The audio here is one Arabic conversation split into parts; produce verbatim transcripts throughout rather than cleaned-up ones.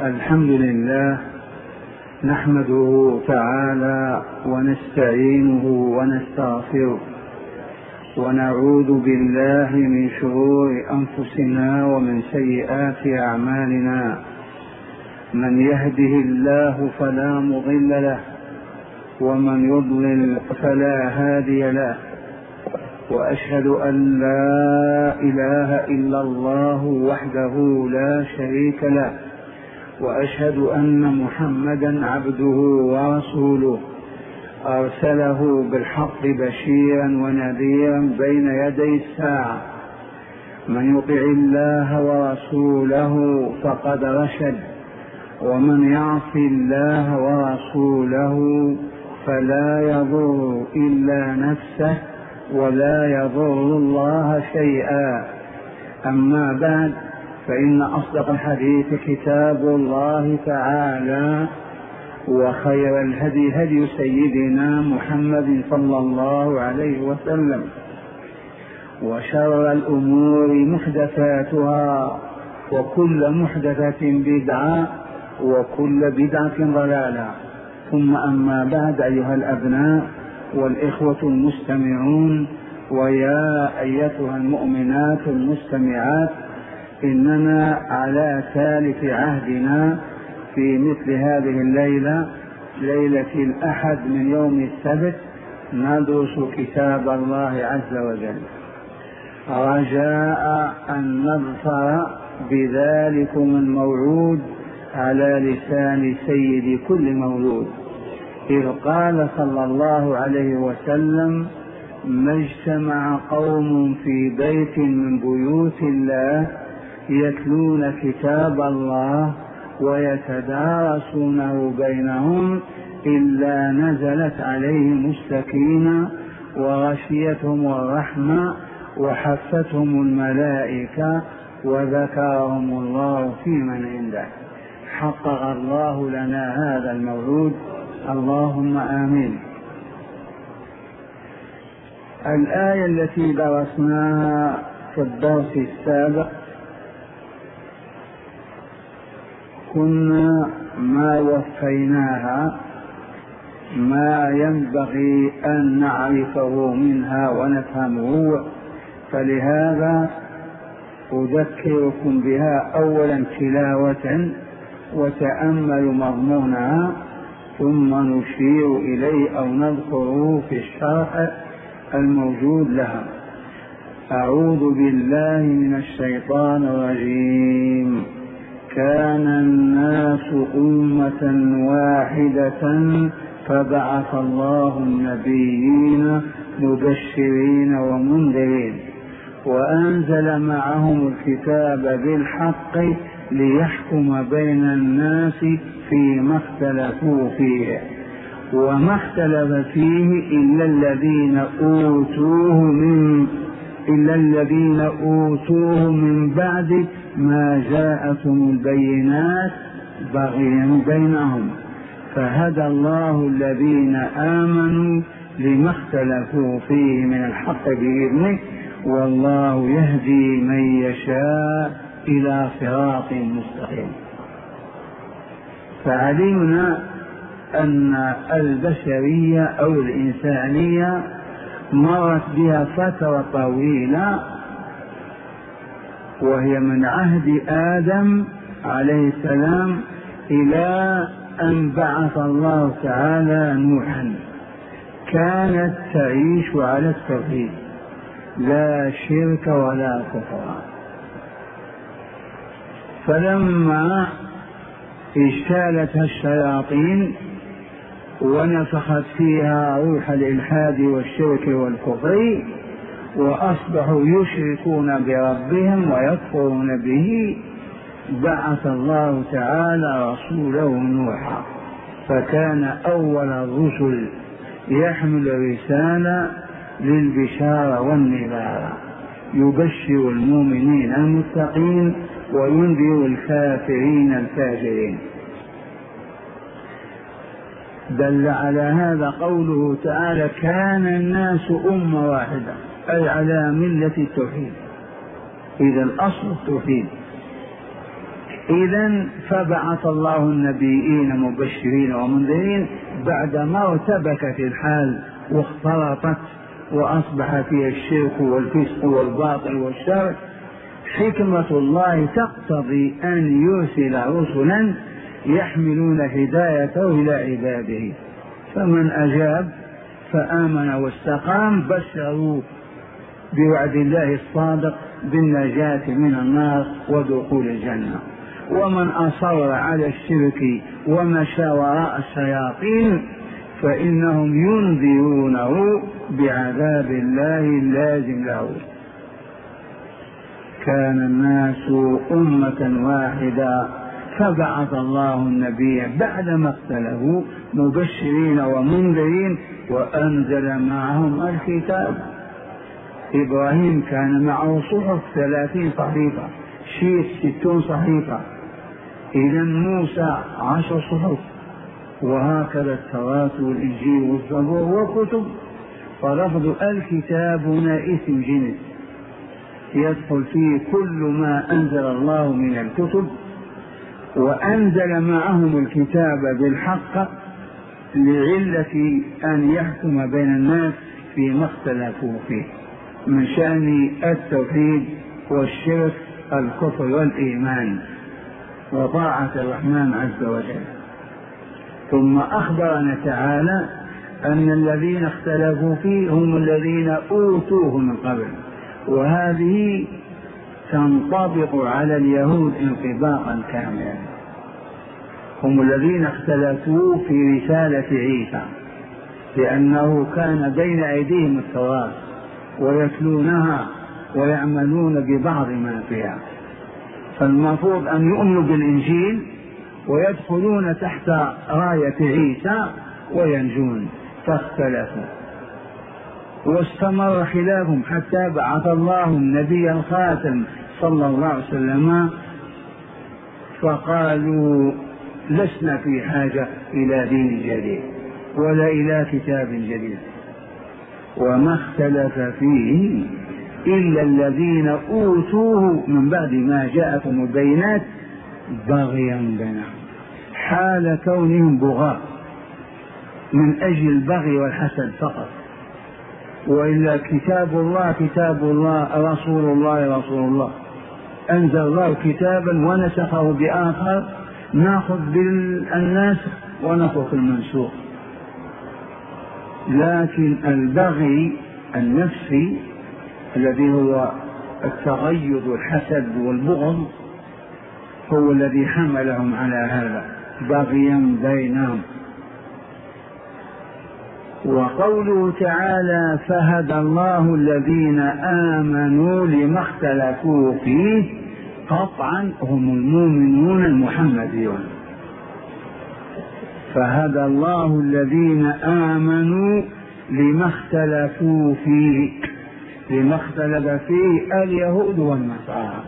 الحمد لله نحمده تعالى ونستعينه ونستغفره ونعوذ بالله من شرور أنفسنا ومن سيئات أعمالنا. من يهده الله فلا مضل له ومن يضلل فلا هادي له، وأشهد أن لا إله إلا الله وحده لا شريك له، وأشهد أن محمدا عبده ورسوله أرسله بالحق بشيرا ونذيرا بين يدي الساعة. من يطع الله ورسوله فقد رشد، ومن يعص الله ورسوله فلا يضر إلا نفسه ولا يضر الله شيئا. أما بعد، فإن أصدق الحديث كتاب الله تعالى، وخير الهدي هدي سيدنا محمد صلى الله عليه وسلم، وشر الأمور محدثاتها، وكل محدثة بدعة، وكل بدعة ضلالة. ثم أما بعد، أيها الأبناء والإخوة المستمعون، ويا أيتها المؤمنات المستمعات، إننا على ثالث عهدنا في مثل هذه الليلة، ليلة الأحد من يوم السبت، ندرس كتاب الله عز وجل، رجاء أن نظفر بذلكم الموعود على لسان سيد كل مولود، إذ قال صلى الله عليه وسلم: ما اجتمع قوم في بيت من بيوت الله يتلون كتاب الله ويتدارسونه بينهم إلا نزلت عليهم السكينة وغشيتهم الرحمة وحفتهم الملائكة وذكرهم الله في من عنده. حقق الله لنا هذا المولود، اللهم آمين. الآية التي درسناها في الدرس السابق كنا ما وفيناها ما ينبغي أن نعرفه منها ونفهمه، فلهذا أذكركم بها أولا تلاوة وتأمل مضمونها، ثم نشير إليه أو نذكره في الشرح الموجود لها. أعوذ بالله من الشيطان الرجيم. كان الناس أمة واحدة فبعث الله النبيين مبشرين ومنذرين وأنزل معهم الكتاب بالحق ليحكم بين الناس فيما اختلفوا فيه، وما اختلف فيه إلا الذين أوتوه من إلا الذين أوتوه من بعد ما جاءتهم البينات بغيا بينهم، فهدى الله الذين آمنوا لما اختلفوا فيه من الحق بإذنه، والله يهدي من يشاء إلى صراط مستقيم. فعلمنا أن البشرية أو الإنسانية مرت بها فترة طويلة، وهي من عهد آدم عليه السلام إلى أن بعث الله تعالى نوحا. كانت تعيش على التوحيد، لا شرك ولا كفر. فلما اجتالتها الشياطين ونفخت فيها روح الإلحاد والشرك والكفر، وأصبحوا يشركون بربهم ويكفرون به، بعث الله تعالى رسوله نوحا، فكان أول الرسل يحمل رسالة للبشارة والنذارة، يبشر المؤمنين المتقين وينذر الكافرين الفاجرين. دل على هذا قوله تعالى: كان الناس أمة واحدة، أي على ملة التوحيد. إذا الأصل التوحيد. إذن فبعث الله النبيين مبشرين ومنذرين بعدما ارتبكت الحال واختلطت وأصبح فيها الشرك والفسق والباطل والشر. حكمة الله تقتضي أن يرسل رسلا يحملون هدايته إلى عباده، فمن أجاب فآمن واستقام بشروا بوعد الله الصادق بالنجاة من النار ودخول الجنة، ومن أصر على الشرك ومشى وراء الشياطين فإنهم ينذرونه بعذاب الله اللازم له. كان الناس أمة واحدة فبعث الله النبي بعدما اختلفوا مبشرين ومنذرين وأنزل معهم الكتاب. إبراهيم كان معه صحف ثلاثين صحيفة، شيخ ستون صحيفة، إذا موسى عشر صحف، وهكذا التوراة والإنجيل والزبور والكتب. فلفظ الكتاب هنا اسم جنس يدخل فيه كل ما أنزل الله من الكتب، وأنزل معهم الكتاب بالحق لعلة أن يحكم بين الناس فيما اختلفوا فيه من شأن التوحيد والشرك الكفر والإيمان وطاعة الرحمن عز وجل. ثم أخبرنا تعالى أن الذين اختلفوا فيه هم الذين أوتوه من قبل، وهذه تنطبق على اليهود انطباقا كاملا. هم الذين اختلفوا في رسالة عيسى لأنه كان بين أيديهم التوراة ويتلونها ويعملون ببعض ما فيها، فالمفروض أن يؤمنوا بالإنجيل ويدخلون تحت راية عيسى وينجون، فاختلفوا واستمر خلافهم حتى بعث الله النبي الخاتم صلى الله عليه وسلم، فقالوا لسنا في حاجة إلى دين جديد ولا إلى كتاب جديد، وما اختلف فيه إلا الذين أوتوه من بعد ما جاءتهم البينات بغيا بينهم، حال كونهم بغاة من أجل البغي والحسد فقط. وإلا كتاب الله كتاب الله، رسول الله رسول الله، أنزل الله كتابا ونسخه بآخر، نأخذ بالناس ونترك المنسوخ. لكن البغي النفسي الذي هو التغيظ والحسد والبغض هو الذي حملهم على هذا بغيا بينهم. وقوله تعالى فهدى الله الذين آمنوا لما اختلفوا فيه، قطعا هم المؤمنون المحمديون. فهدى الله الذين آمنوا لما اختلفوا فيه، لما اختلف فيه اليهود والنصارى.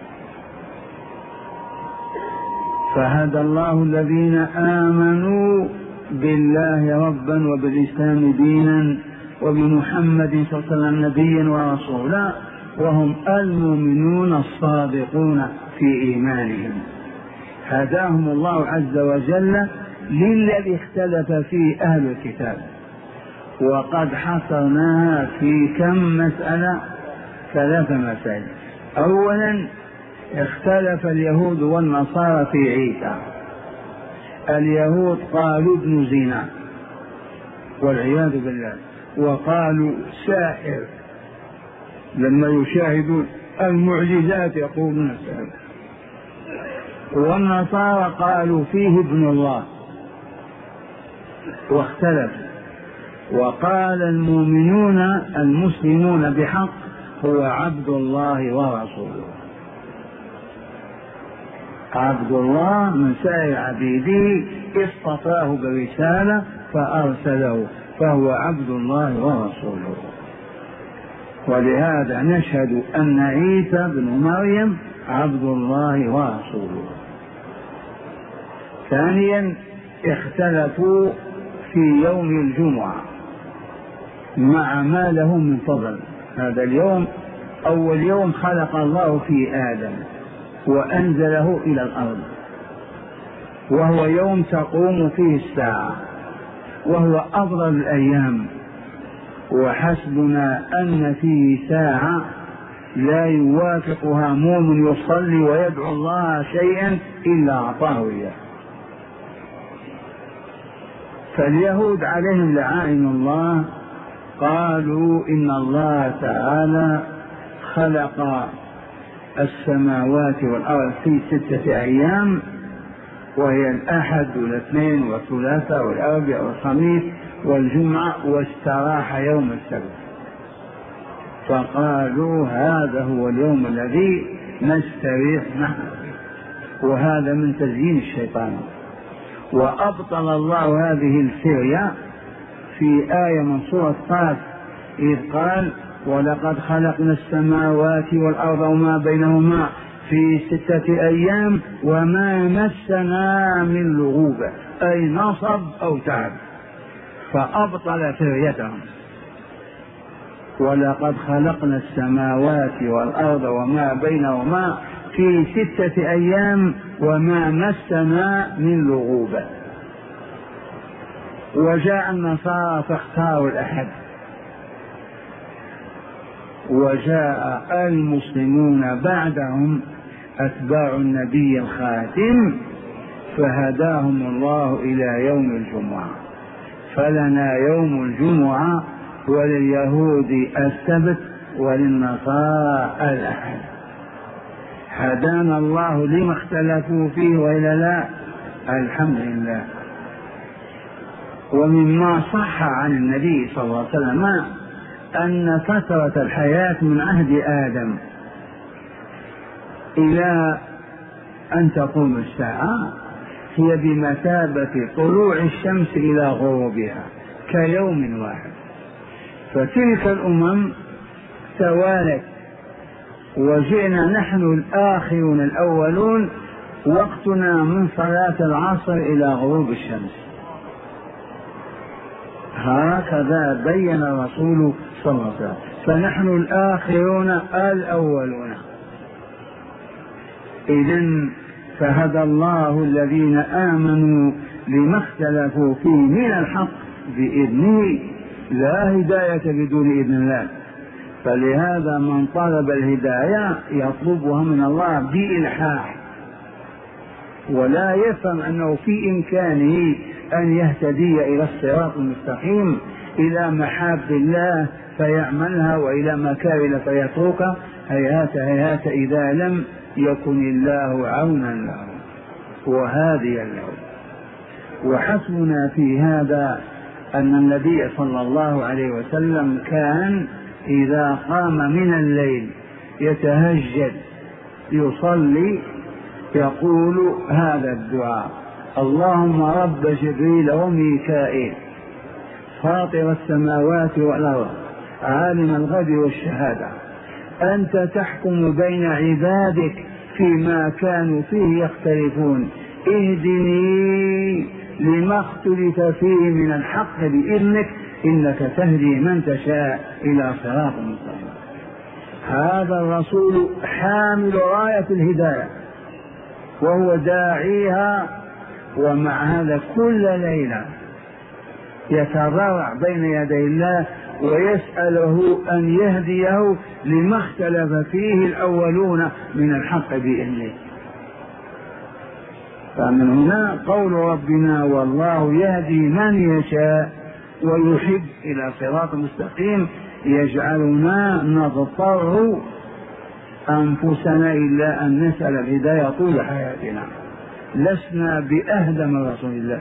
فهدى الله الذين آمنوا بالله ربا وبالإسلام دينا وبمحمد صلى الله عليه وسلم نبيا ورسولا، وهم المؤمنون الصادقون في إيمانهم. هداهم الله عز وجل للذي اختلف فيه أهل الكتاب، وقد حصرناها في كم مسألة؟ ثلاث مسائل. أولا اختلف اليهود والنصارى في عيسى. اليهود قالوا ابن زنا والعياذ بالله، وقالوا ساحر، لما يشاهدون المعجزات يقولون ساحر. والنصارى قالوا فيه ابن الله واختلف، وقال المؤمنون المسلمون بحق هو عبد الله ورسوله، عبد الله من سائر عبيده اصطفاه برسالة فأرسله، فهو عبد الله ورسوله. ولهذا نشهد أن عيسى بن مريم عبد الله ورسوله. ثانيا اختلفوا في يوم الجمعة مع ما له من فضل. هذا اليوم أول يوم خلق الله فيه آدم وأنزله إلى الأرض، وهو يوم تقوم فيه الساعة، وهو أفضل الأيام، وحسبنا أن فيه ساعة لا يوافقها مؤمن يصلي ويدعو الله شيئا إلا أعطاه إياه. فاليهود عليهم لعائن الله قالوا إن الله تعالى خلق السماوات والأرض في ستة أيام، وهي الأحد والاثنين والثلاثاء والأربعاء والخميس والجمعة، واستراح يوم السبت. فقالوا هذا هو اليوم الذي نستريح نحن، وهذا من تزيين الشيطان. وأبطل الله هذه الفرية في آية من سورة قاف إذ قال ولقد خلقنا السماوات والأرض وما بينهما في ستة أيام وما مسنا من لغوب، أي نصب أو تعب، فأبطل فريتهم. ولقد خلقنا السماوات والأرض وما بينهما في ستة أيام وما مسنا من لغوب. وجاء النصارى فاختاروا الأحد، وجاء المسلمون بعدهم أتباع النبي الخاتم فهداهم الله إلى يوم الجمعة. فلنا يوم الجمعة، ولليهود السبت، وللنصارى الأحد. هدانا الله لما اختلفوا فيه وإلا لا؟ الحمد لله. ومما صح عن النبي صلى الله عليه وسلم أن فترة الحياة من عهد آدم إلى أن تقوم الساعة هي بمثابة طلوع الشمس إلى غروبها كيوم واحد. فتلك الأمم توالت، وجئنا نحن الآخرون الأولون، وقتنا من صلاة العصر إلى غروب الشمس. هكذا بين الرسول صلى الله عليه وسلم. فنحن الآخرون الأولون. إذن فهدى الله الذين آمنوا لما اختلفوا فيه من الحق بإذنه، لا هداية بدون إذن الله. فلهذا من طلب الهداية يطلبها من الله بإلحاح، ولا يفهم أنه في إمكانه أن يهتدي إلى الصراط المستقيم، إلى محاب الله فيعملها وإلى مكاره فيتركها. هيهات هيهات إذا لم يكن الله عونا له وهاديا له. وحسبنا في هذا أن النبي صلى الله عليه وسلم كان إذا قام من الليل يتهجد يصلي يقول هذا الدعاء: اللهم رب جبريل وميكائيل فاطر السماوات والأرض عالم الغيب والشهادة، أنت تحكم بين عبادك فيما كانوا فيه يختلفون، اهدني لما اختلف فيه من الحق بإذنك، إنك تهدي من تشاء إلى صراط مستقيم. هذا الرسول حامل راية الهداية وهو داعيها، ومع هذا كل ليلة يتضرع بين يدي الله ويسأله أن يهديه لما اختلف فيه الأولون من الحق بإذنه. فمن هنا قول ربنا: والله يهدي من يشاء ويحب إلى صراط مستقيم، يجعلنا نضطر أنفسنا إلا أن نسأل الهداية طول حياتنا. لسنا بأهدى من رسول الله.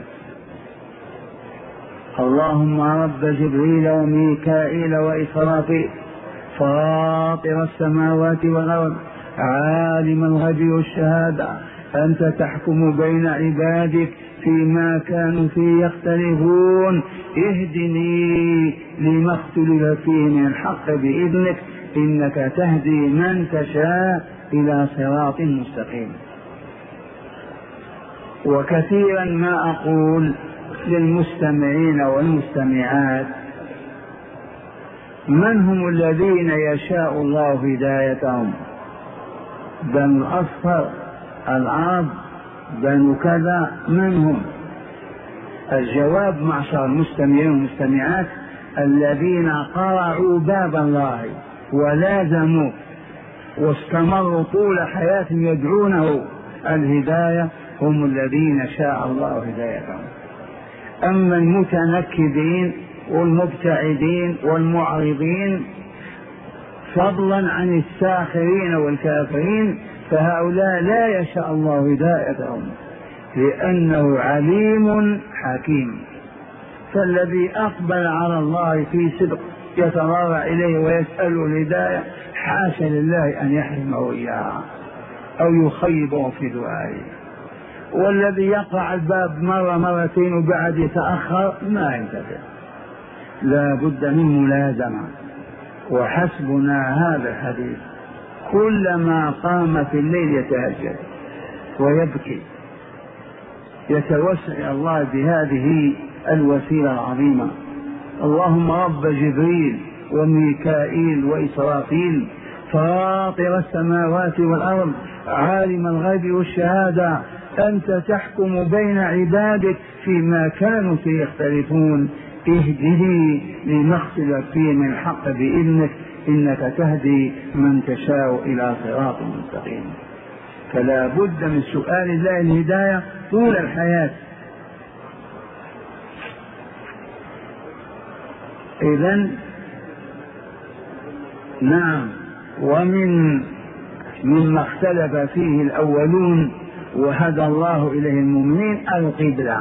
اللهم رب جبريل وميكائيل وإسرافيل فاطر السماوات والأرض عالم الغيب والشهادة، أنت تحكم بين عبادك فيما كانوا فيه يختلفون، اهدني لما اختلف فيه من الحق بإذنك، إنك تهدي من تشاء إلى صراط مستقيم. وكثيرا ما أقول للمستمعين والمستمعات: من هم الذين يشاء الله هدايتهم؟ بنو الأصفر العرب بنو كذا من هم؟ الجواب معشر المستمعين والمستمعات الذين قرعوا باب الله ولازموا واستمروا طول حياتهم يدعونه الهداية هم الذين شاء الله هدايتهم. أما المتنكدين والمبتعدين والمعرضين فضلا عن الساخرين والكافرين فهؤلاء لا يشاء الله هدايتهم لأنه عليم حكيم. فالذي أقبل على الله في صدق يتضرع إليه ويسأل الهداية حاشا لله أن يحرمه إياها أو يخيبه في دعائه، والذي يقع الباب مرة مرتين وبعد يتأخر ما ينتفع. لا بد من ملازمة. وحسبنا هذا الحديث كلما قام في الليل يتهجد ويبكي يتوسل الله بهذه الوسيلة العظيمة. اللهم رب جبريل وميكائيل وإسرافيل فاطر السماوات والأرض عالم الغيب والشهادة أنت تحكم بين عبادك فيما كانوا فيه يختلفون اهده لما اختلف فيه من الحق بإذنك إنك تهدي من تشاء إلى صراط مستقيم. فلا بد من سؤال الله الهداية طول الحياة. إذن نعم. ومن مما اختلف فيه الأولون وهدى الله إليه المؤمنين القبلة.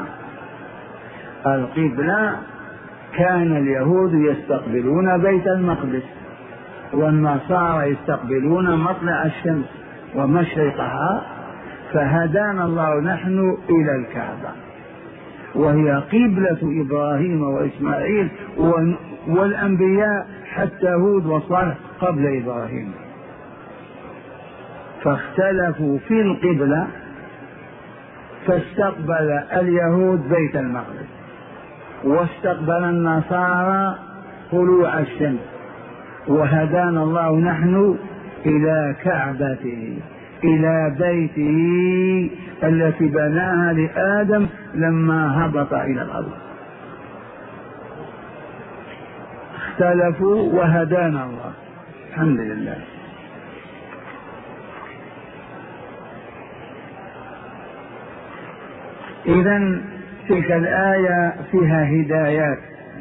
القبلة كان اليهود يستقبلون بيت المقدس والنصارى يستقبلون مطلع الشمس ومشرقها، فهدانا الله نحن إلى الكعبة وهي قبلة إبراهيم وإسماعيل والأنبياء حتى هود وصالح قبل إبراهيم. فاختلفوا في القبلة فاستقبل اليهود بيت المقدس واستقبل النصارى طلوع الشمس، وهدانا الله نحن إلى كعبته إلى بيته التي بناها لآدم لما هبط إلى الأرض. اختلفوا وهدانا الله الحمد لله. إذن تلك الآية فيها هدايات.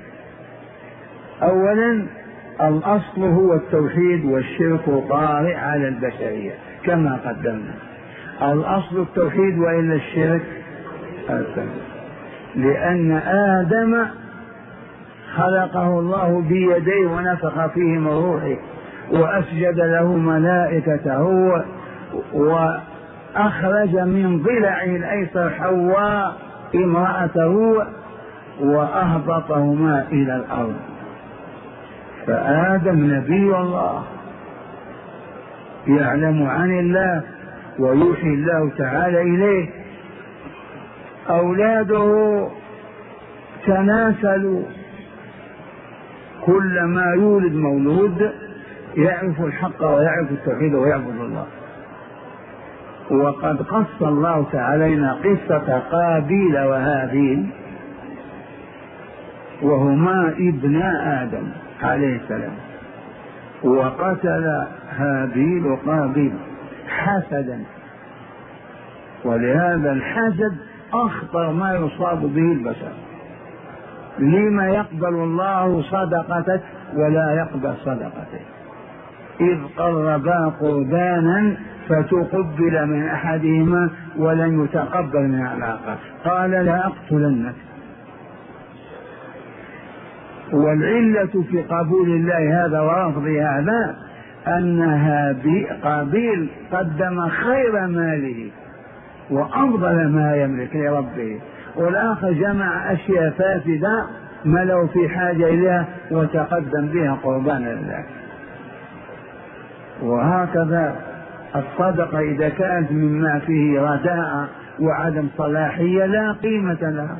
أولا الأصل هو التوحيد والشرك طارئ على البشرية كما قدمنا. الأصل التوحيد وإلا الشرك السبب، لأن آدم خلقه الله بيديه ونفخ فيه من روحه وأسجد له ملائكته وأخرج من ضلعه الأيسر حواء امرأته وأهبطهما إلى الأرض. فآدم نبي الله يعلم عن الله ويوحي الله تعالى إليه. أولاده تناسلوا، كلما يولد مولود يعرف الحق ويعرف التوحيد ويعبد الله. وقد قص الله تعالى قصة قابيل وهابيل وهما ابنا آدم عليه السلام، وقتل هابيل قابيل حسدا. ولهذا الحسد أخطر ما يصاب به البشر. لما يقبل الله صدقتك ولا يقبل صدقتك؟ إذ قربا قربانا فتقبل من أحدهما ولن يتقبل من الآخر قال لا أقتلنك. والعلة في قبول الله هذا ورفض هذا أن قابيل قدم خير ماله وأفضل ما يملك لربه، والآخر جمع أشياء فاسدة ما له في حاجة إليها وتقدم بها قربانا لله. وهكذا الصدقة إذا كانت مما فيه رداء وعدم صلاحية لا قيمة لها.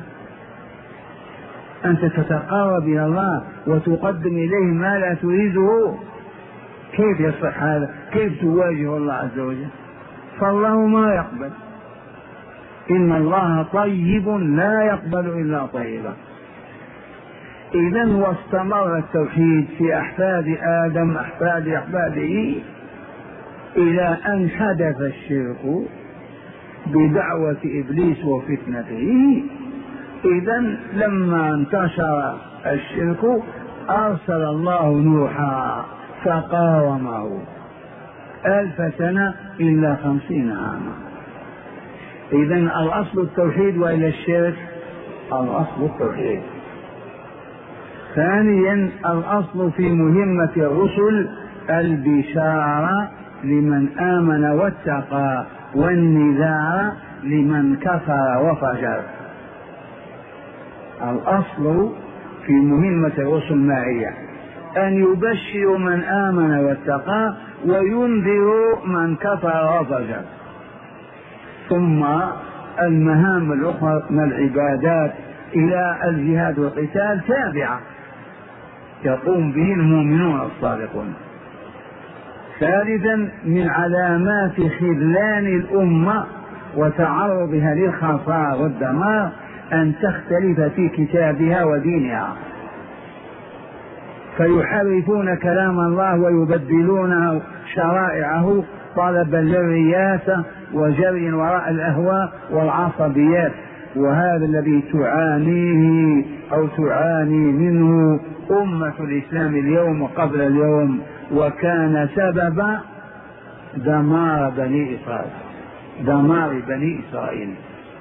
أنت تتقرب إلى الله وتقدم إليه ما لا تريده، كيف يصح هذا؟ كيف تواجه الله عز وجل؟ فالله ما يقبل. إن الله طيب لا يقبل إلا طيبا. إذا واستمر التوحيد في أحفاد آدم أحفاد أحفاده إلى أن حدث الشرك بدعوة إبليس وفتنته. إذا لما انتشر الشرك أرسل الله نوحا فقاومه ألف سنة إلا خمسين عاما. إذا الأصل التوحيد وإلى الشرك الأصل التوحيد. ثانيا الأصل في مهمة الرسل البشارة لمن آمن واتقى والنذار لمن كفر وفجر. الأصل في مهمة الرسل ما هي؟ أن يبشروا من آمن واتقى وينذروا من كفر وفجر. ثم المهام الأخرى من العبادات إلى الجهاد والقتال تابعة يقوم به المؤمنون الصادقون. ثالثا من علامات خذلان الأمة وتعرضها للخسارة والدمار أن تختلف في كتابها ودينها، فيحرفون كلام الله ويبدلونه شرائعه طلبا للرياسة وجري وراء الأهواء والعصبيات. وهذا الذي تعانيه أو تعاني منه أمة الإسلام اليوم وقبل اليوم، وكان سبب دمار بني إسرائيل دمار بني إسرائيل.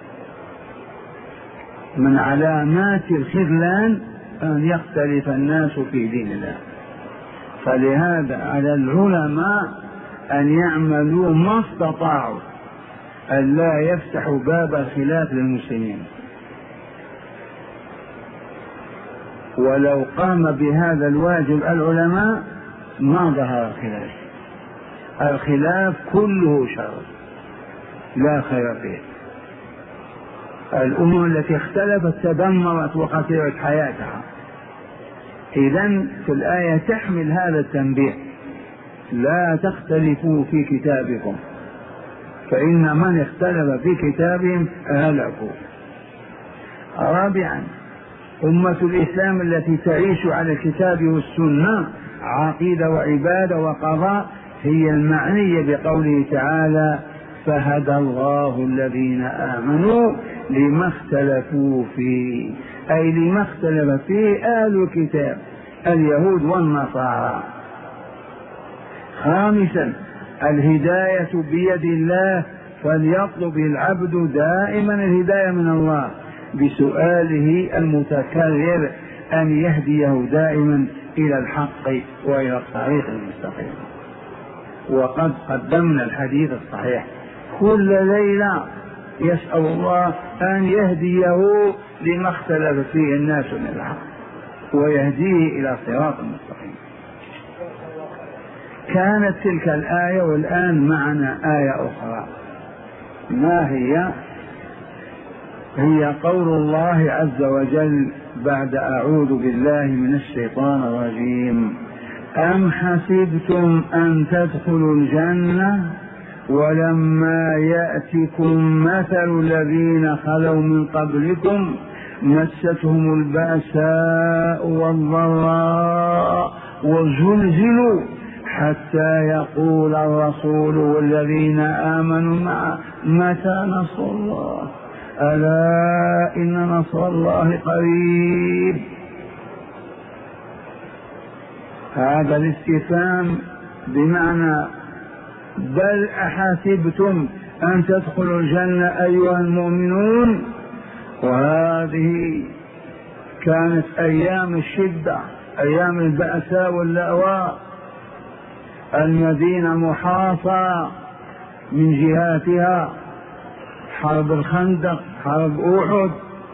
من علامات الخذلان أن يختلف الناس في دين الله. فلهذا على العلماء أن يعملوا ما استطاعوا أن لا يفتحوا باب الخلاف للمسلمين، ولو قام بهذا الواجب العلماء ما ظهر الخلاف. الخلاف كله شر لا خير فيه. الأمم التي اختلفت تدمرت وخسرت حياتها. إذن في الآية تحمل هذا التنبيه: لا تختلفوا في كتابكم فإن من اختلف في كتابهم هلكوا. رابعا أمة الإسلام التي تعيش على الكتاب والسنة عقيدة وعبادة وقضاء هي المعنية بقوله تعالى: فهدى الله الذين آمنوا لما اختلفوا فيه، أي لما اختلف فيه أهل الكتاب اليهود والنصارى. خامسا الهداية بيد الله، فليطلب العبد دائما الهداية من الله بسؤاله المتكرر أن يهديه دائما إلى الحق وإلى الطريق المستقيم. وقد قدمنا الحديث الصحيح: كل ليلة يسأل الله أن يهديه لما اختلف فيه الناس من الحق ويهديه إلى صراط مستقيم. كانت تلك الآية، والآن معنا آية أخرى. ما هي؟ هي قول الله عز وجل بعد أعوذ بالله من الشيطان الرجيم: أم حسبتم أن تدخلوا الجنة ولما يأتكم مثل الذين خلوا من قبلكم مستهم البأساء والضراء وزلزلوا حتى يقول الرسول والذين آمنوا معه متى نصر الله ألا إن نصر الله قريب. هذا الاستفهام بمعنى بل أحسبتم أن تدخلوا الجنة أيها المؤمنون. وهذه كانت أيام الشدة، أيام البأساء واللأواء. المدينة محاصرة من جهاتها، حرب الخندق، حرب أحد،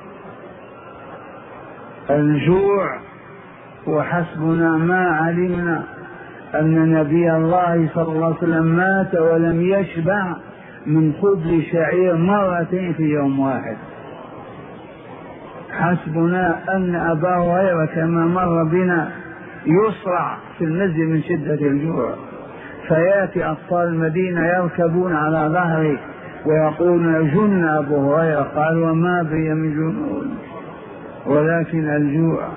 الجوع. وحسبنا ما علمنا أن نبي الله صلى الله عليه وسلم مات ولم يشبع من خبز شعير مرتين في يوم واحد. حسبنا أن أبا هريرة كما مر بنا يصرع في المسجد من شدة الجوع، فيأتي أطفال المدينة يركبون على ظهره ويقولون جن أبو هريرة، قال وما بي من جنون ولكن الجوع.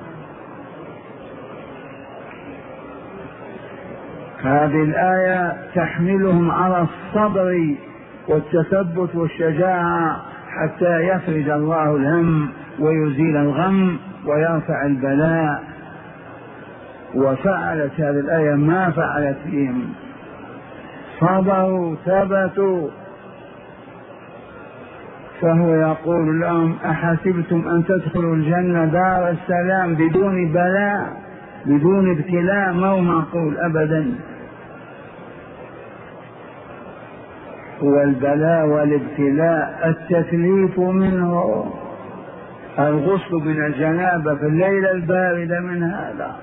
هذه الآية تحملهم على الصبر والتثبت والشجاعة حتى يفرج الله الهم ويزيل الغم ويرفع البلاء. وفعلت هذه الآية ما فعلت فيهم، صبروا ثبتوا. فهو يقول لهم أحسبتم أن تدخلوا الجنة دار السلام بدون بلاء بدون ابتلاء؟ ما هو معقول أبدا. والبلاء والابتلاء التكليف منه، الغسل من الجنابة في الليلة الباردة من هذا،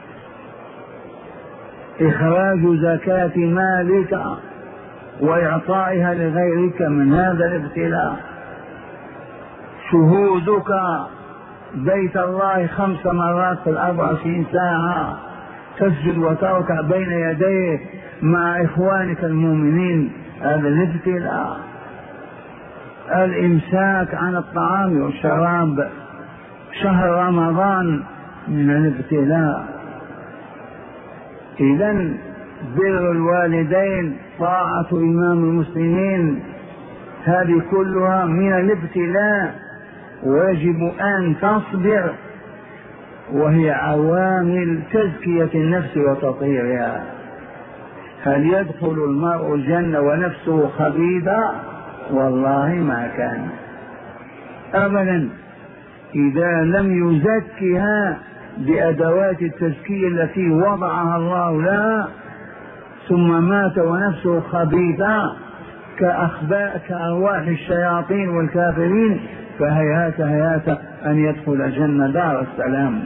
إخراج زكاة مالك وإعطائها لغيرك من هذا الابتلاء، شهودك بيت الله خمس مرات في الأربع وعشرين ساعة، تسجد وتركع بين يديه مع إخوانك المؤمنين، هذا الابتلاء. الإمساك عن الطعام والشراب شهر رمضان من الابتلاء. إذن بر الوالدين، طاعة إمام المسلمين، هذه كلها من الابتلاء، ويجب أن تصبر، وهي عوامل تزكية النفس وتطهيرها. هل يدخل المرء الجنة ونفسه خبيثة؟ والله ما كان أبدا، إذا لم يزكها بأدوات التزكية التي وضعها الله لها ثم مات ونفسه خبيثة كأرواح الشياطين والكافرين، فهيهات هيهات أن يدخل الجنة دار السلام.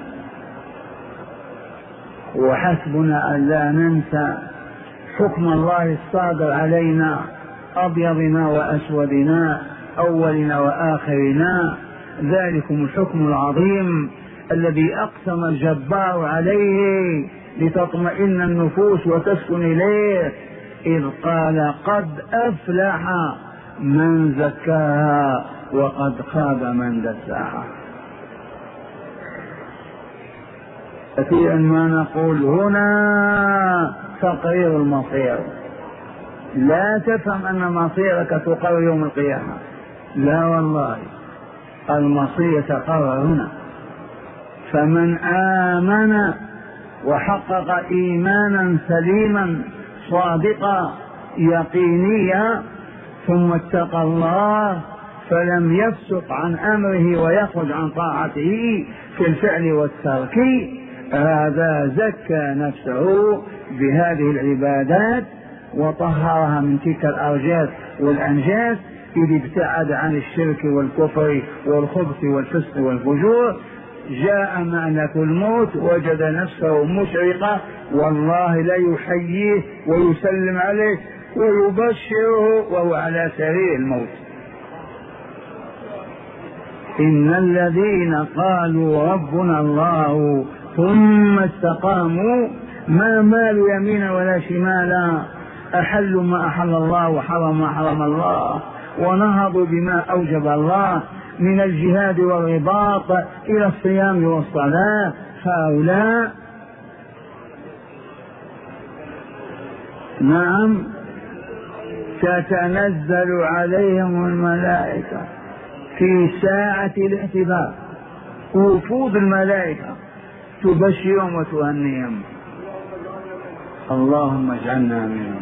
وحسبنا أن لا ننسى حكم الله الصادر علينا، أبيضنا وأسودنا، أولنا وآخرنا، ذلكم الحكم العظيم الذي أقسم الجبار عليه لتطمئن النفوس وتسكن إليه، إذ قال قد أفلح من زكاها وقد خاب من دساها. كثيرا ما نقول هنا تقرير المصير، لا تفهم أن مصيرك تقرر يوم القيامة، لا والله، المصير تقرر هنا. فمن آمن وحقق إيمانا سليما صادقا يقينيا ثم اتقى الله فلم يفسق عن أمره ويخرج عن طاعته في الفعل والترك، هذا زكى نفسه بهذه العبادات وطهرها من تلك الأرجاس والأنجاس، إذ ابتعد عن الشرك والكفر والخبث والفسق والفجور. جاء ملك الموت وجد نفسه مشرقة، والله لا يحييه ويسلم عليه ويبشره وهو على سرير الموت. إن الذين قالوا ربنا الله ثم استقاموا ما مالوا يمينا ولا شمالا، أحلوا ما أحل الله وحرم ما حرم الله، ونهضوا بما أوجب الله من الجهاد والرباط إلى الصيام والصلاة، هؤلاء نعم تتنزل عليهم الملائكة في ساعة الاعتبار، وفود الملائكة تبشرهم وتهنيهم. اللهم اجعلنا منهم.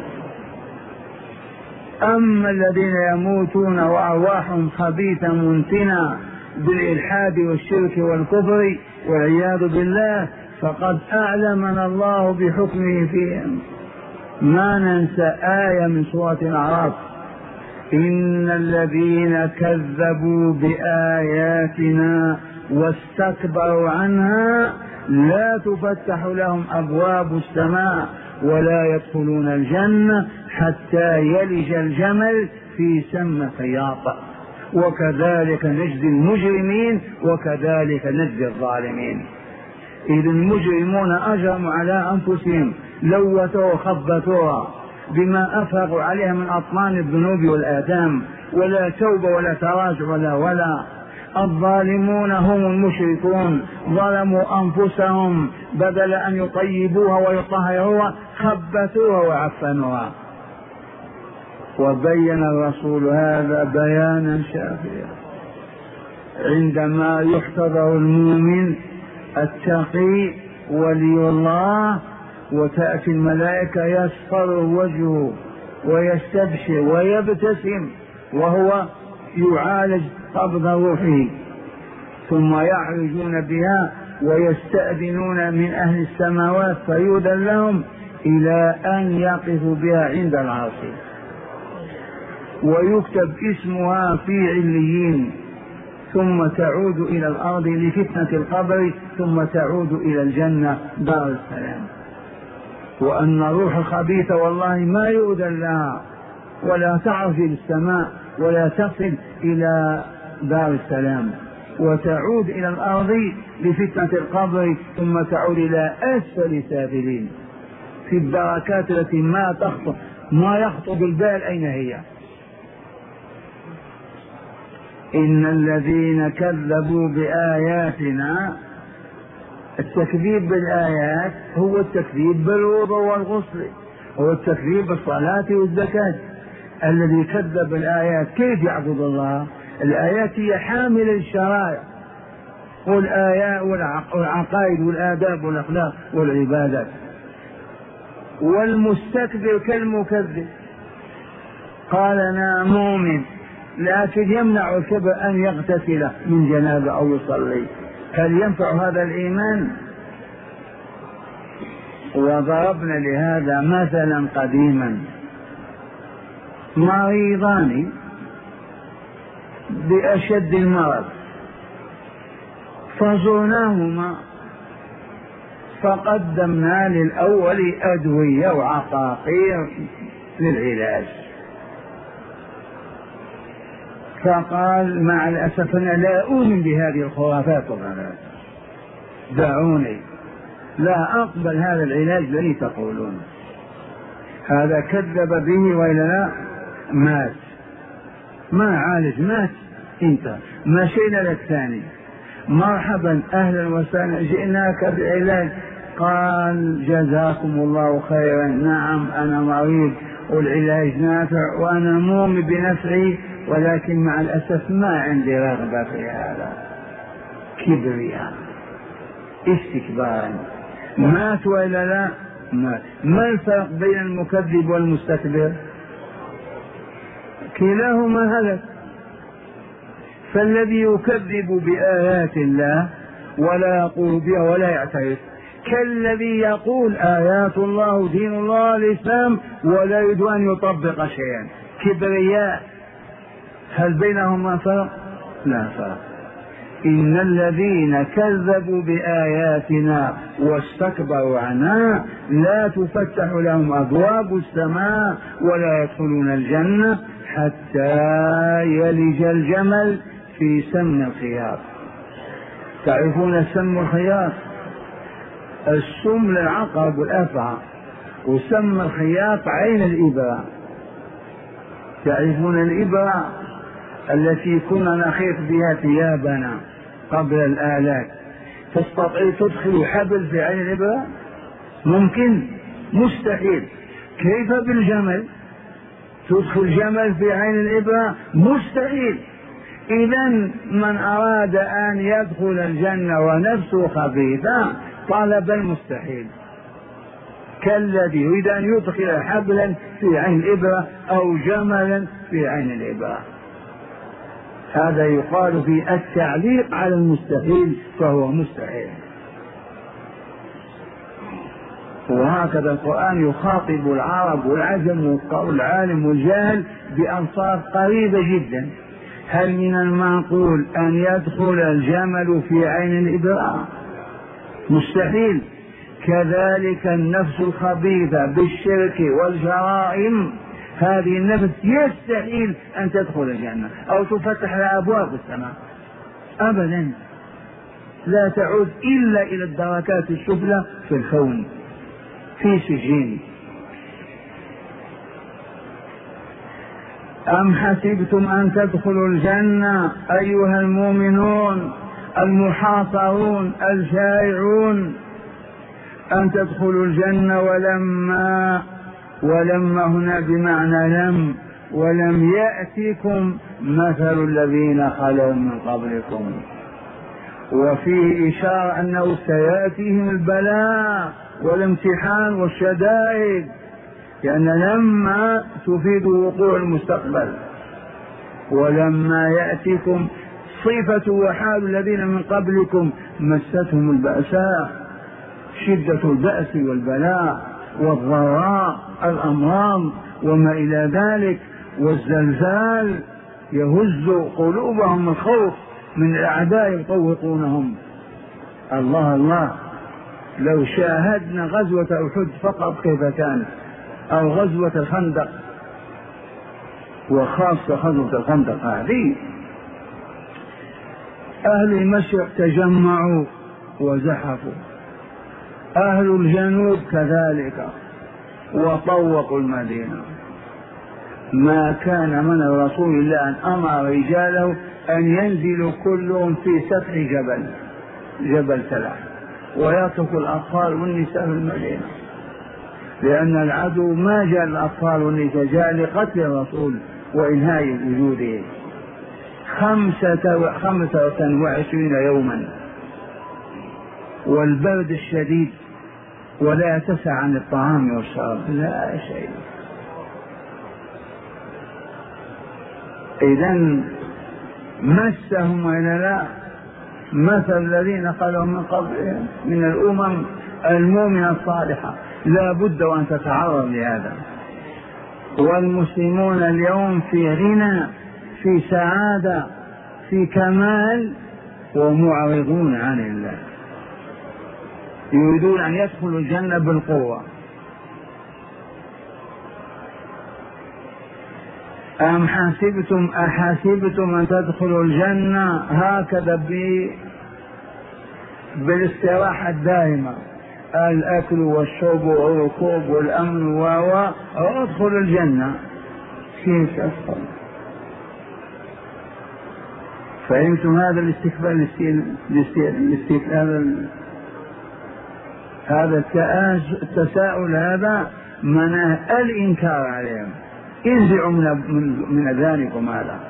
أما الذين يموتون وأرواحهم خبيثة منتنة بالإلحاد والشرك والكفر والعياذ بالله، فقد أعلمنا الله بحكمه فيهم. ما ننسى آية من سورة الأعراف: إن الذين كذبوا بآياتنا واستكبروا عنها لا تفتح لهم أبواب السماء ولا يدخلون الجنة حتى يلج الجمل في سم الخياط، وكذلك نجزي المجرمين وكذلك نجزي الظالمين. إذ المجرمون أجرموا على أنفسهم، لوتوا وخبتوها، بما أفرغوا عليها من أطنان الذنوب والآثام، ولا توبة ولا تراجع ولا ولا. الظالمون هم المشركون، ظلموا أنفسهم، بدل أن يطيبوها ويطهروها خبثوها وعفنوها. وبين الرسول هذا بيانا شافيا. عندما يحتضر المؤمن التقي ولي الله وتأتي الملائكة يصفر وجهه ويستبشر ويبتسم وهو يعالج قبض روحه، ثم يعرجون بها ويستأذنون من أهل السماوات فيؤذن لهم إلى أن يقفوا بها عند العرش، ويكتب اسمها في عليين، ثم تعود إلى الأرض لفتنة القبر، ثم تعود إلى الجنة دار السلام. وأن الروح الخبيثة والله ما يؤذن لها ولا تعرج إلى السماء ولا تصل إلى دار السلام، وتعود إلى الأرض لفتنة القبر، ثم تعود إلى أسفل سافلين في الدركات التي ما تخطر ما يخطر بالبال أين هي. إن الذين كذبوا بآياتنا، التكذيب بالآيات هو التكذيب بالوضوء والغسل، هو التكذيب بالصلاة والزكاة. الذي كذب الآيات كيف يعبد الله؟ الآيات هي حامل الشرائع والآيات والعقائد والآداب والأخلاق والعبادات. والمستكبر كالمكذب، قال أنا مؤمن لكن يمنع الكبر أن يغتسل من جنابة أو يصلي، هل ينفع هذا الإيمان؟ وضربنا لهذا مثلا قديما، مريضان بأشد المرض فزرناهما فقدمنا للأول أدوية وعقاقير للعلاج، فقال مع الأسف أنا لا أؤمن بهذه الخرافات والغلات، دعوني لا أقبل هذا العلاج الذي تقولون. هذا كذب به وإلا لا مات، ما عالج مات، انت مشينا للثاني، مرحبا أهلا وسهلا جئناك بالعلاج، قال جزاكم الله خيرا، نعم أنا مريض والعلاج نافع وأنا مؤمن بنفعي، ولكن مع الأسف ما عندي رغبة في هذا، كبرياء استكبارا، مات وإلا لا مات. ما الفرق بين المكذب والمستكبر؟ كلاهما هلك. فالذي يكذب بآيات الله ولا يقول بها ولا يعترف، كالذي يقول آيات الله دين الله الإسلام ولا يريد أن يطبق شيئا، كبرياء. هل بينهما فرق؟ لا فرق. إن الذين كذبوا بآياتنا واستكبروا عنها لا تفتح لهم أبواب السماء ولا يدخلون الجنة حتى يلج الجمل في سم الخياط. تعرفون سم الخياط؟ السم للعقرب والأفعى، وسم الخياط عين الإبرة. تعرفون الإبرة التي كنا نخيط بها ثيابنا قبل الآلات؟ تستطيع تدخل حبل في عين الإبرة؟ ممكن؟ مستحيل. كيف بالجمل؟ تدخل جمل في عين الإبرة؟ مستحيل. إذن من أراد أن يدخل الجنة ونفسه خبيثة طلب المستحيل، كالذي يريد أن يدخل حبلا في عين الإبرة أو جملا في عين الإبرة. هذا يقال في التعليق على المستحيل، فهو مستحيل. وهكذا القرآن يخاطب العرب والعجم والعالم والجاهل بألفاظ قريبة جدا. هل من المعقول أن يدخل الجمل في عين الإبرة؟ مستحيل. كذلك النفس الخبيثة بالشرك والجرائم، هذه النفس يستحيل أن تدخل الجنة أو تفتح لها أبواب السماء أبدا، لا تعود إلا إلى الدركات السفلى في الكون في سجين. أم حسبتم أن تدخلوا الجنة أيها المؤمنون المحاصرون الجائعون، أن تدخلوا الجنة ولما ولما هنا بمعنى لم، ولم يأتكم مثل الذين خلوا من قبلكم، وفيه إشارة أنه سيأتيهم البلاء والامتحان والشدائد، لأن لما تفيد وقوع المستقبل. ولما يأتكم صفة وحال الذين من قبلكم مستهم البأساء، شدة البأس والبلاء والضراء الأمراض وما إلى ذلك، والزلزال يهز قلوبهم الخوف من الأعداء يطوقونهم. الله الله، لو شاهدنا غزوة أحد فقط كيف كانت، أو غزوة الخندق، وخاصة غزوة الخندق هذه أهل المشرق تجمعوا وزحفوا، أهل الجنوب كذلك وطوقوا المدينة. ما كان من رسول الله أن أمر رجاله أن ينزلوا كلهم في سفح جبل جبل سلح ويتركوا الأطفال والنساء في المدينة، لأن العدو ما جاء الأطفال والنساء، جاء لقتل الرسول وإنهاء وجوده. خمسة خمسة وعشرين يوما، والبرد الشديد، ولا يتسع عن الطعام والشراب، لا شيء. إذن مسهم وإلا لا مثل الذين خلوا من قبلهم من الأمم المؤمنة الصالحة، لا بد وأن تتعرض لهذا. والمسلمون اليوم في غنى، في سعادة، في كمال، ومعرضون عن الله، يريدون أن يدخلوا الجنة بالقوة. أم حسبتم أحسبتم أن تدخلوا الجنة هكذا بالاستراحة الدائمة، الأكل والشرب والركوب والأمن و ادخلوا الجنة، كيف تدخل؟ فهمتم هذا الاستقبال الاستقبال هذا التساؤل، هذا مناه الإنكار عليهم، انزعوا من, من ذلكم. هذا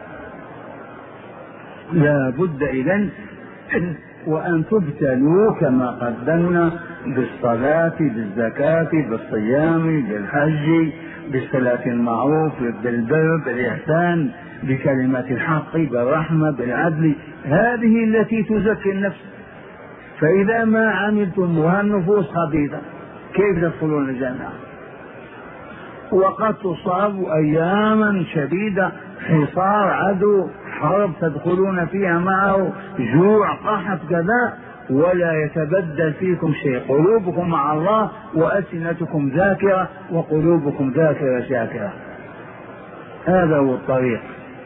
لا بد إذن وأن تبتلوا كما قدمنا بالصلاة بالزكاة بالصيام بالحج بالصلاة المعروف بالبر بالإحسان بكلمة الحق بالرحمة بالعدل، هذه التي تزكي النفس. فإذا ما عملتم والنفوس خبيثة كيف تدخلون الجنة؟ وقد تصاب أياما شديدة، حصار عدو، حرب تدخلون فيها معه، جوع قحط كذا، ولا يتبدل فيكم شيء، قلوبكم مع الله وألسنتكم ذاكرة وقلوبكم ذاكرة شاكرة. هذا هو الطريق.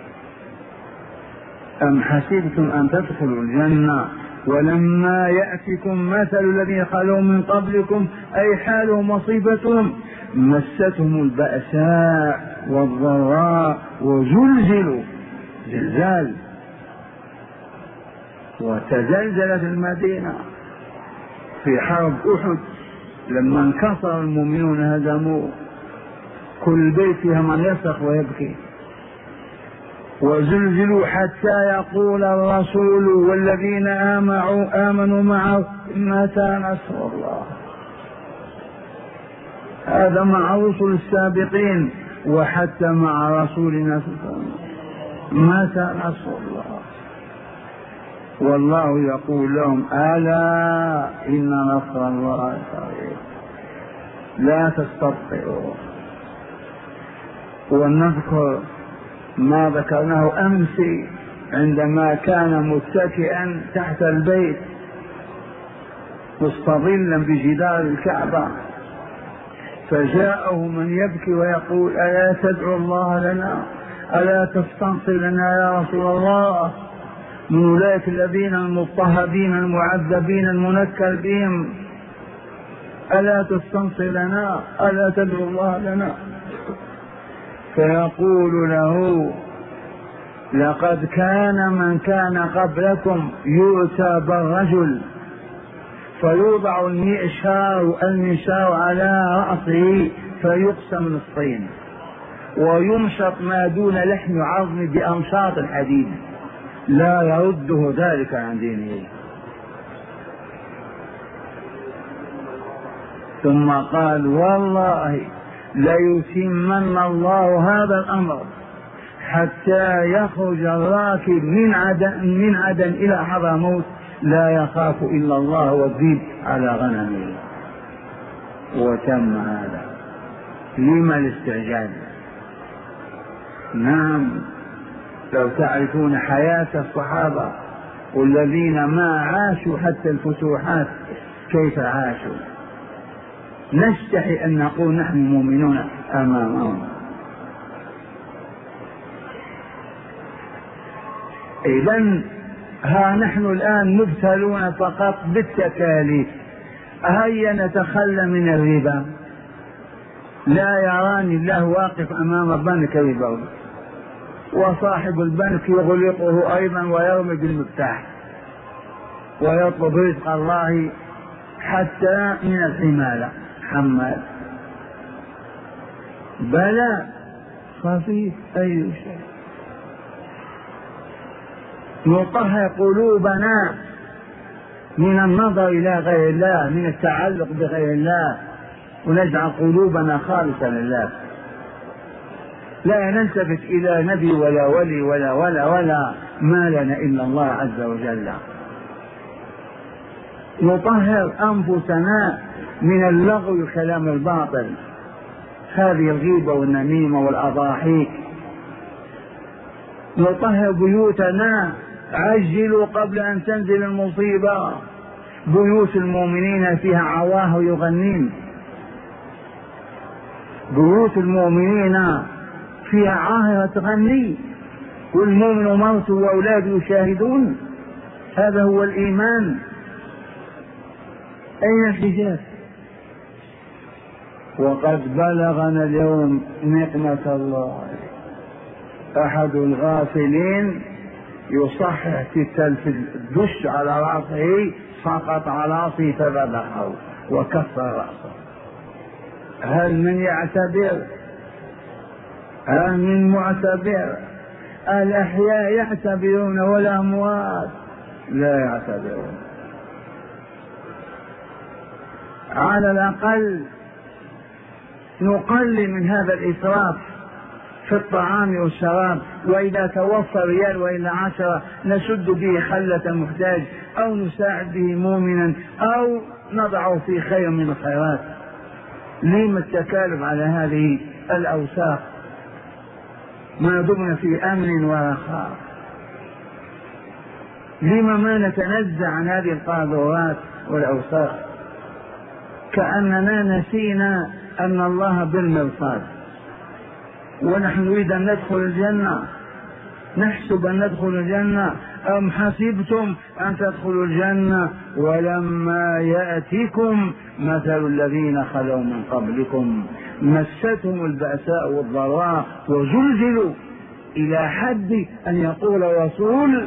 أم حسبتم أن تدخلوا الجنة ولما يأتكم مثل الذين خلوا من قبلكم، أي حالهم وصفتهم، مستهم البأساء والضراء وزلزلوا زلزال، وتزلزلت المدينة في حرب أحد لما انكسر المؤمنون هزموا، كل بيت فيها من يصرخ ويبكي. وزلزلوا حتى يقول الرسول والذين آمنوا آمنوا معه متى نصر الله. هذا مع رسل السابقين وحتى مع رسولنا متى نصر الله. والله يقول لهم ألا إن نصر الله قريب لا تستبطئوا. ونذكر ما ذكرناه أمس عندما كان متكئا تحت البيت مستظلا بجدار الكعبة، فجاءه من يبكي ويقول ألا تدعو الله لنا، ألا تستنصر لنا يا رسول الله، من أولئك الذين المضطهدين المعذبين المنكر بهم، ألا تستنصر لنا، ألا تدعو الله لنا. فيقول له لقد كان من كان قبلكم يؤتى بالرجل فيوضع المئشار المنشار على رأسه فيقسم نصفين ويمشط ما دون لحم عظم بأمشاط الحديد لا يرده ذلك عن دينه. ثم قال والله ليتمن الله هذا الأمر حتى يخرج الراكب من عدن, من عدن إلى حضرموت لا يخاف إلا الله والذئب على غنمه. وتم هذا. لما الاستعجال؟ نعم، لو تعرفون حياة الصحابة والذين ما عاشوا حتى الفتوحات كيف عاشوا، نستحي أن نقول نحن مؤمنون أمامهم. إذن ها نحن الآن مبتلون فقط بالتكاليف. هيا نتخلى من الربا، لا يراني الله واقف أمام بنك ربا وصاحب البنك يغلقه أيضا ويرمي بالمفتاح ويطلب رزق الله حتى من الحمالة حمال. بلى خفيف أي شيء. نطهر قلوبنا من النظر إلى غير الله، من التعلق بغير الله، ونجعل قلوبنا خالصة لله. لا نلتفت إلى نبي ولا ولي ولا ولا ولا ما لنا إلا الله عز وجل. نطهر أنفسنا من اللغو والكلام الباطل، هذه الغيبة والنميمة والأضاحيك. نطهر بيوتنا، عجلوا قبل أن تنزل المصيبة. بيوت المؤمنين فيها عواه يغنين، بيوت المؤمنين فيها عاهرة تغني، والمؤمن موته وأولاده يشاهدون. هذا هو الإيمان. أين الحجاب؟ وقد بلغنا اليوم نقمة الله. أحد الغافلين يصحح في الدش على رأسه، سقط على رأسه فذبحه وكسر رأسه. هل من يعتبر؟ هل من معتبر؟ الأحياء يعتبرون والأموات لا يعتبرون. على الأقل نقلل من هذا الإسراف في الطعام والشراب، وإذا توفى ريال وإلا عشرة نشد به خلة محتاج، أو نساعد به مؤمنا، أو نضعه في خير من الخيرات. لما التكالب على هذه الأوساخ ما دمنا في أمن ورخاء؟ لما ما نتنزع عن هذه القاذورات والأوساخ كأننا نسينا أن الله بالمرصاد، ونحن نريد أن ندخل الجنة، نحسب أن ندخل الجنة. أم حسبتم أن تدخلوا الجنة ولما يأتكم مثل الذين خلوا من قبلكم مستهم البأساء والضراء وزلزلوا إلى حد أن يقول الرسول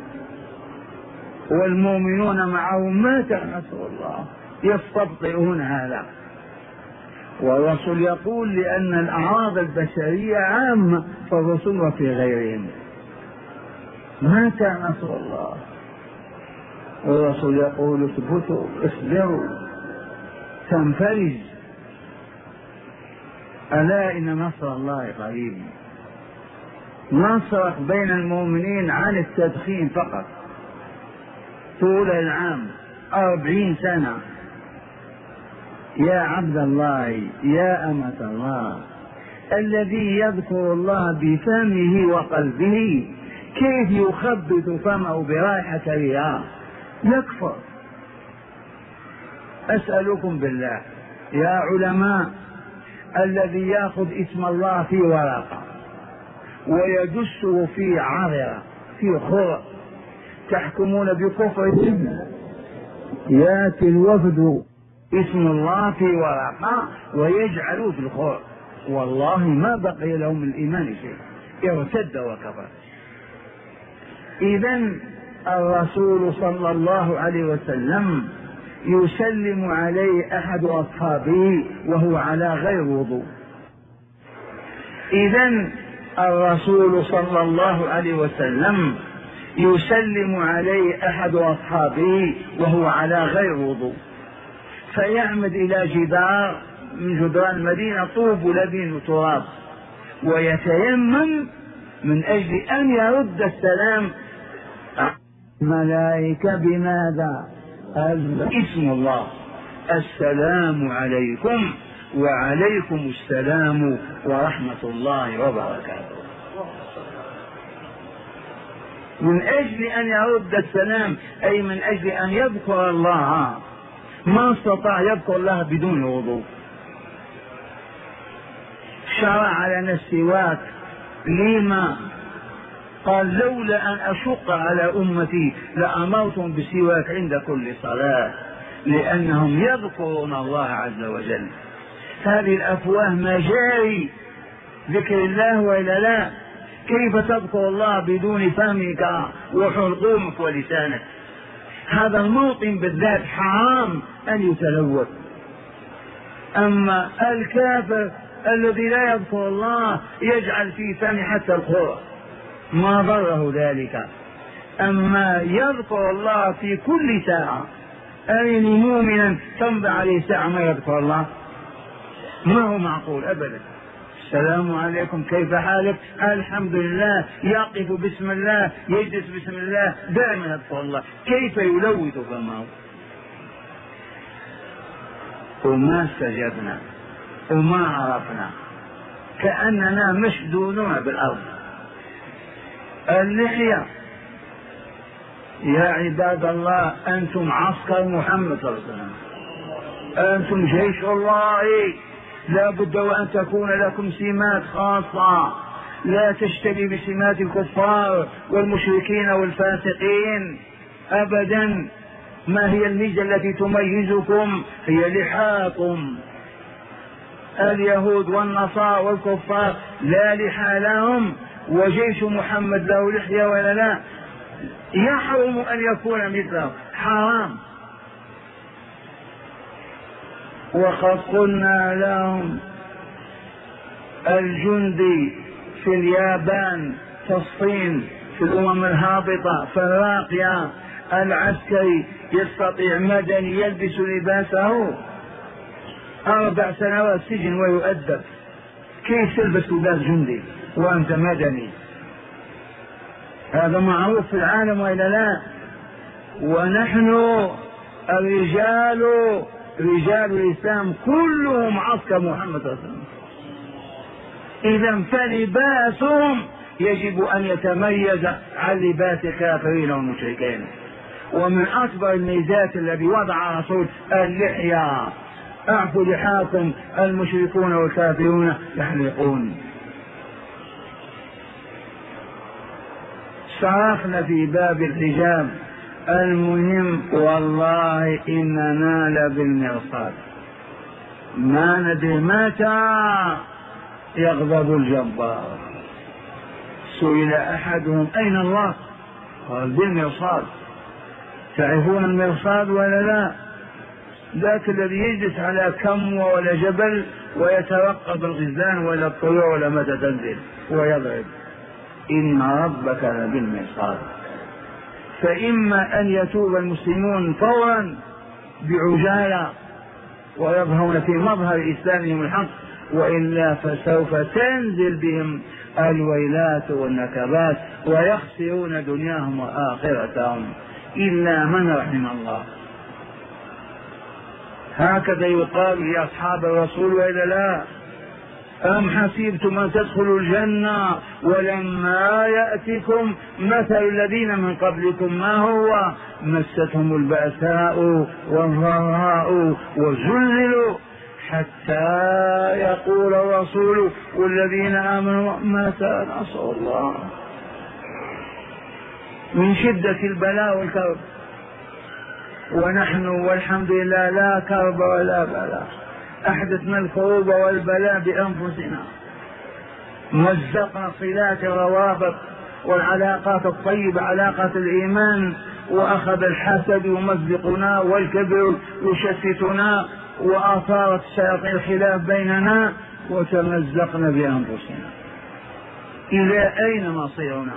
والمؤمنون معه متى نصر الله. يستبطئون هذا، والرسول يقول لأن الأعراض البشرية عامة فالرسول وفي غيرهم. متى نصر الله؟ والرسول يقول اثبتوا اصبروا تنفرج، ألا إن نصر الله قريب. نصرك بين المؤمنين عن التدخين فقط طول العام أربعين سنة. يا عبد الله يا أمة الله، الذي يذكر الله بفمه وقلبه كيف يخبط فمه برائحة رياء؟ يكفر. أسألكم بالله يا علماء، الذي يأخذ اسم الله في ورقة ويدسه في عررة في خرق تحكمون بكفر؟ يأتي الوفد اسم الله في ورقة ويجعلوه في الخرق والله ما بقي لهم الإيمان شيء، ارتد وكفر. إذن الرسول صلى الله عليه وسلم يسلم عليه أحد أصحابه وهو على غير وضوء. إذن الرسول صلى الله عليه وسلم يسلم عليه أحد أصحابه وهو على غير وضوء، فيعمد إلى جدار من جدران المدينة طوب لبن وتراب ويتيمم من أجل أن يرد السلام. الملائكة بماذا؟ اسم الله، السلام عليكم وعليكم السلام ورحمة الله وبركاته، من أجل أن يرد السلام، أي من أجل أن يذكر الله. ما استطاع يذكر الله بدون وضوء. شرع لنا السواك، لما؟ قال لولا أن أشق على أمتي لأمرتهم بالسواك عند كل صلاة، لأنهم يذكرون الله عز وجل. هذه الأفواه مجاري ذكر الله وإلا لا؟ كيف تذكر الله بدون فمك وحلقومك ولسانك؟ هذا الموطن بالذات حرام أن يتلوث. أما الكافر الذي لا يذكر الله يجعل في فمه حتى الخرق، ما ضره ذلك. أما يذكر الله في كل ساعة، أين مؤمنا تمضي عليه ساعة ما يذكر الله؟ ما هو معقول أبدا. السلام عليكم، كيف حالك؟ الحمد لله. يقف بسم الله، يجلس بسم الله، دائما يذكر الله. كيف يلوث فمه؟ وما استجبنا وما عرفنا، كأننا مشدودون بالأرض. اللحية يا عباد الله، أنتم عسكر محمد صلى الله عليه وسلم، أنتم جيش الله، لا بد وأن تكون لكم سمات خاصة، لا تشتري بسمات الكفار والمشركين والفاسقين أبدا. ما هي الميزة التي تميزكم؟ هي لحاكم. اليهود والنصارى والكفار لا لحى لهم، وجيش محمد له لحية ولا لا؟ يحرم أن يكون مثله، حرام. وقد قلنا لهم الجندي في اليابان، في الصين، في الأمم الهابطة، في الراقية، العسكري يستطيع مدني يلبس لباسه أربع سنوات سجن ويؤدب. كيف تلبس لباس جندي وأنت مدني؟ هذا معروف في العالم وإلا لا؟ ونحن الرجال رجال الإسلام كلهم عسكر محمد صلى الله عليه وسلم. إذا فلباسهم يجب أن يتميز عن لباس الكافرين والمشركين. ومن أكبر الميزات الذي وضع رسول اللحية، أعفوا لحاكم، المشركون والكافرون يحلقون. صرخنا في باب الحجاب. المهم والله إننا لبالمرصاد، ما ندري متى يغضب الجبار. سئل أحدهم أين الله؟ قال بالمرصاد. تعرفون المرصاد ولا لا؟ ذاك الذي يجلس على كموة ولا جبل ويترقب الغزلان ولا الطيور ولا متى تنزل ويضرب. إن ربك لبالمرصاد. فإما أن يتوب المسلمون فورا بعجالة ويظهرون في مظهر إسلامهم الحق، وإلا فسوف تنزل بهم الويلات والنكبات ويخسرون دنياهم وآخرتهم إلا من رحم الله. هكذا يقال لأصحاب الرسول وإلا لا؟ أم حسبتم أن تدخلوا الجنة ولما يأتكم مثل الذين من قبلكم ما هو مستهم البأساء والضراء وزلزلوا حتى يقول الرسول والذين آمنوا متى نصر الله. من شدة البلاء والكرب، ونحن والحمد لله لا كرب ولا بلاء. أحدثنا الكروب والبلاء بأنفسنا، مزقنا صلات الروابط والعلاقات الطيبة، علاقة الإيمان، وأخذ الحسد يمزقنا والكبر يشتتنا، وآثارت الشياطين الخلاف بيننا، وتمزقنا بأنفسنا. إلى أين مصيرنا؟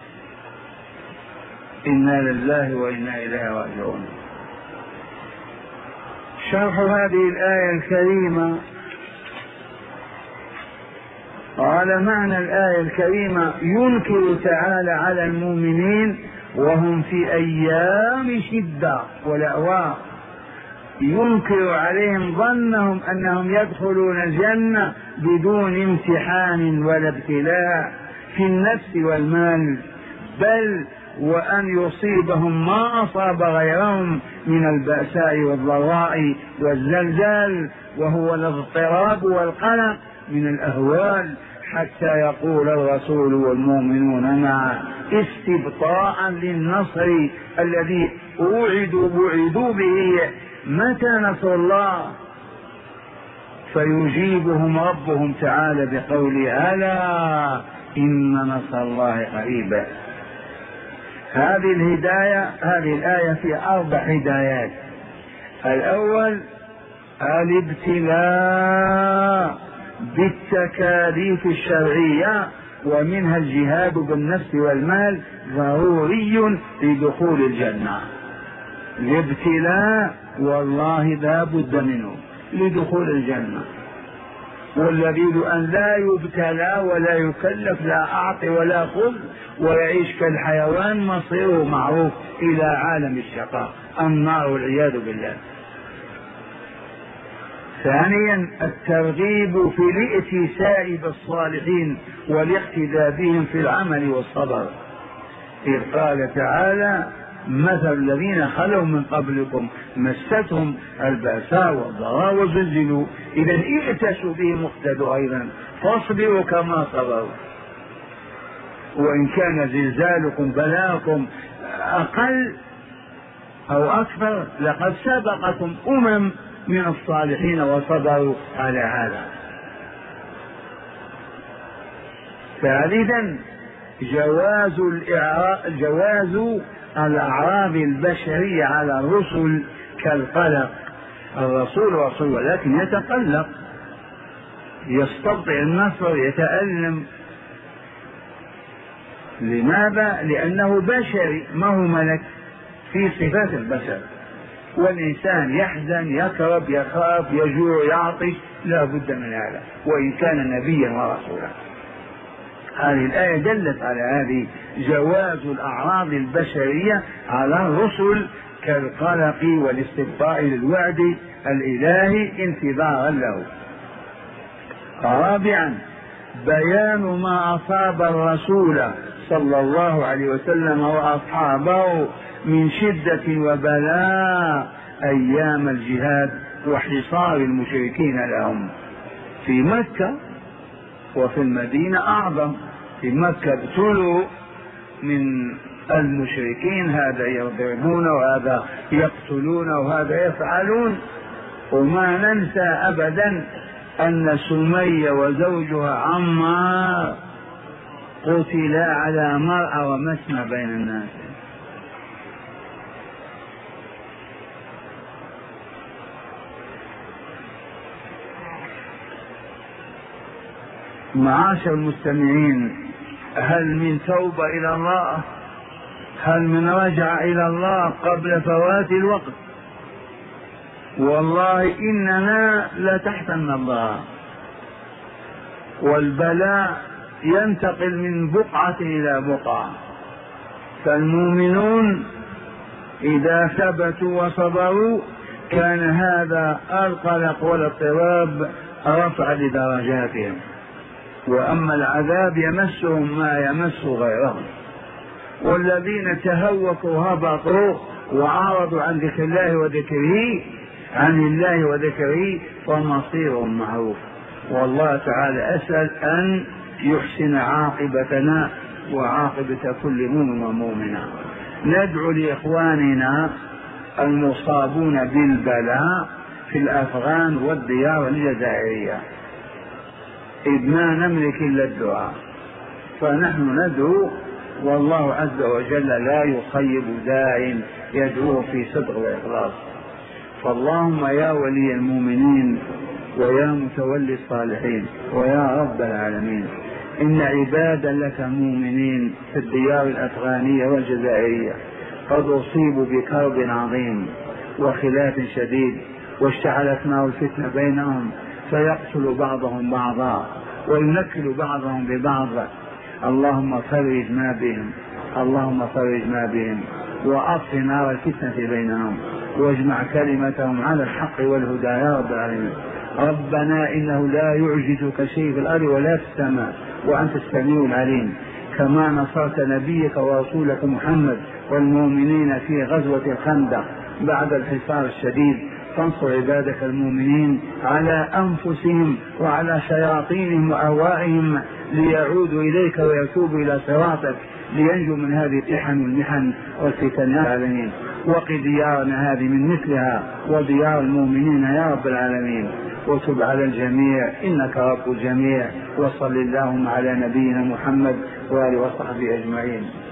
إنا لله وإنا إليه راجعون. شرح هذه الآية الكريمة. قال معنى الآية الكريمة: ينكر تعالى على المؤمنين وهم في أيام شدة والأواء، ينكر عليهم ظنهم أنهم يدخلون الجنة بدون امتحان ولا ابتلاء في النفس والمال، بل وأن يصيبهم ما أصاب غيرهم من البأساء والضراء والزلزال، وهو الاضطراب والقلق من الأهوال، حتى يقول الرسول والمؤمنون معه استبطاء للنصر الذي أوعدوا بعدوا به: متى نصر الله؟ فيجيبهم ربهم تعالى بقوله: ألا إن نصر الله قريب. هذه الهداية، هذه الآية في أربع هدايات. الأول الابتلاء بالتكاليف الشرعية، ومنها الجهاد بالنفس والمال ضروري لدخول الجنة. الابتلاء والله لا بد منه لدخول الجنة، والذي أن لا يبتلى ولا يكلف لا أعطي ولا خذ ويعيش كالحيوان مصيره معروف إلى عالم الشقاء النار والعياذ بالله. ثانيا الترغيب في الائتساء بالصالحين والاقتداء بهم في العمل والصبر، إذ قال تعالى: مثل الذين خلوا من قبلكم مستهم البأساء والضراء وزلزلوا. إذا ائتسوا بهم واقتدوا أيضا، فاصبروا كما صبروا. وإن كان زلزالكم بلاكم أقل أو أكثر لقد سبقكم أمم من الصالحين وصبروا على هذا. ثالثا جواز جواز الأعراض البشرية على الرسل كالقلق. الرسول رسول ولكن يتقلق، يستبطئ النصر، يتألم. لماذا؟ لأنه بشري، ما هو ملك، في صفات البشر. والإنسان يحزن، يكرب، يخاف، يجوع، يعطش، لا بد من هذا وإن كان نبيا ورسولا. هذه الآية دلت على هذه، جواز الأعراض البشرية على الرسل كالقلق والاستبطاء للوعد الإلهي انتظارا له. رابعا بيان ما أصاب الرسول صلى الله عليه وسلم وأصحابه من شدة وبلاء أيام الجهاد وحصار المشركين لهم في مكة وفي المدينة أعظم. في مكة ابتلوا من المشركين، هذا يضربون وهذا يقتلون وهذا يفعلون. وما ننسى أبدا أن سمية وزوجها عمار قتلا على مرأى ومسمى بين الناس. معاشر المستمعين، هل من توبة إلى الله؟ هل من رجع إلى الله قبل فوات الوقت؟ والله إننا لتحتنا الله، والبلاء ينتقل من بقعة إلى بقعة. فالمؤمنون إذا ثبتوا وصبروا كان هذا القلق والاضطراب رفع لدرجاتهم، وأما العذاب يمسهم ما يمس غيرهم. والذين تهوكوا هبطوا وعارضوا عن ذكر الله وذكره عن الله وذكره فمصيرهم معروف. والله تعالى أسأل أن يحسن عاقبتنا وعاقبة كل مؤمن ومؤمنة. ندعو لإخواننا المصابون بالبلاء في الأفغان والديار الجزائرية، إذ ما نملك إلا الدعاء، فنحن ندعو والله عز وجل لا يخيب داع يدعوه في صدق وإخلاص. فاللهم يا ولي المؤمنين ويا متولي الصالحين ويا رب العالمين، إن عبادا لك مؤمنين في الديار الأفغانية والجزائرية قد أصيبوا بكرب عظيم وخلاف شديد، واشتعلت نار الفتنة بينهم فيقتل بعضهم بعضا وينكل بعضهم ببعض. اللهم فرج ما بهم، اللهم فرج ما بهم وأطفئ نار الفتنة بينهم واجمع كلمتهم على الحق والهدى يا رب العالمين. ربنا إنه لا يعجزك شيء في الأرض ولا في السماء وأنت السميع العليم، كما نصرت نبيك ورسولك محمد والمؤمنين في غزوة الخندق بعد الحصار الشديد، فانصر عبادك المؤمنين على أنفسهم وعلى شياطينهم وأهوائهم ليعودوا إليك ويتوبوا إلى صراطك لينجوا من هذه الطحن والمحن والفتن يا العالمين. وقِ ديارنا هذه من مثلها وديار المؤمنين يا رب العالمين، وتب على الجميع إنك رب الجميع. وصل اللهم على نبينا محمد وآله وصحبه أجمعين.